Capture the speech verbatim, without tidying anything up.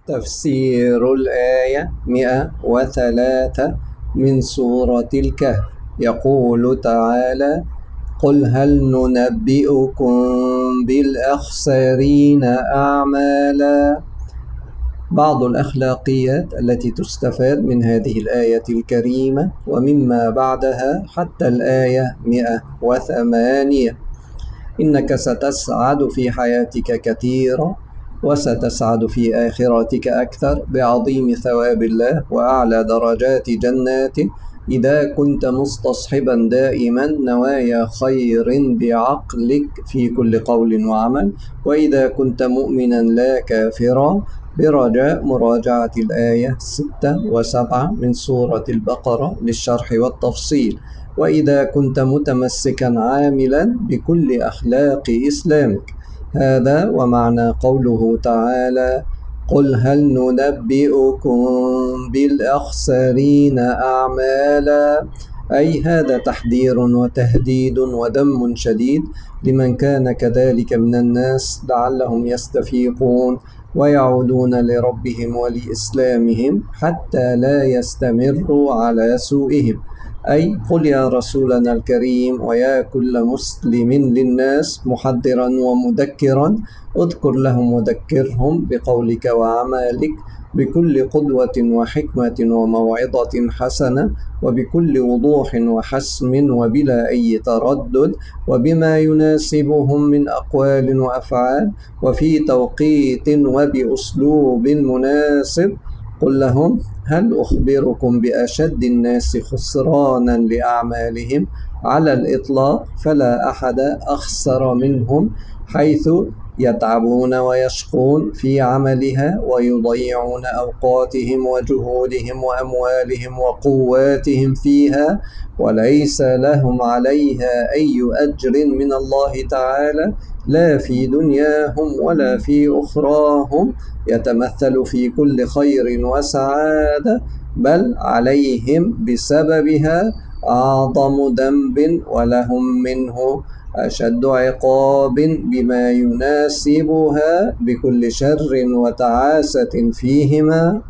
تفسير الآية مئة وثلاثة من سورة الكهف. يقول تعالى: قل هل ننبئكم بالأخسرين أعمالا. بعض الأخلاقيات التي تستفاد من هذه الآية الكريمة ومما بعدها حتى الآية مئة وثمانية: إنك ستسعد في حياتك كثيرا، وستسعد في آخرتك أكثر بعظيم ثواب الله وأعلى درجات جناته، إذا كنت مستصحبا دائما نوايا خير بعقلك في كل قول وعمل، وإذا كنت مؤمنا لا كافرا، برجاء مراجعة الآية ستة وسبعة من سورة البقرة للشرح والتفصيل. وإذا كنت متمسكا عاملا بكل أخلاق إسلامك. هذا ومعنى قوله تعالى: قل هل ننبئكم بالأخسرين أعمالا، أي هذا تحذير وتهديد وذم شديد لمن كان كذلك من الناس، لعلهم يستفيقون ويعودون لربهم ولإسلامهم حتى لا يستمروا على سوءهم. أي قل يا رسولنا الكريم ويا كل مسلم للناس محذرا ومذكرا، اذكر لهم وذكرهم بقولك وعملك بكل قدوة وحكمة وموعظة حسنة، وبكل وضوح وحسم وبلا أي تردد، وبما يناسبهم من أقوال وأفعال، وفي توقيت وبأسلوب مناسب. قل لهم: هل أخبركم بأشد الناس خسرانا لأعمالهم؟ على الإطلاق فلا أحد أخسر منهم، حيث يتعبون ويشقون في عملها ويضيعون أوقاتهم وجهودهم وأموالهم وقواتهم فيها، وليس لهم عليها أي أجر من الله تعالى، لا في دنياهم ولا في أخراهم، يتمثل في كل خير وسعادة، بل عليهم بسببها أعظم ذنب، ولهم منه أشد عقاب بما يناسبها بكل شر وتعاسة فيهما.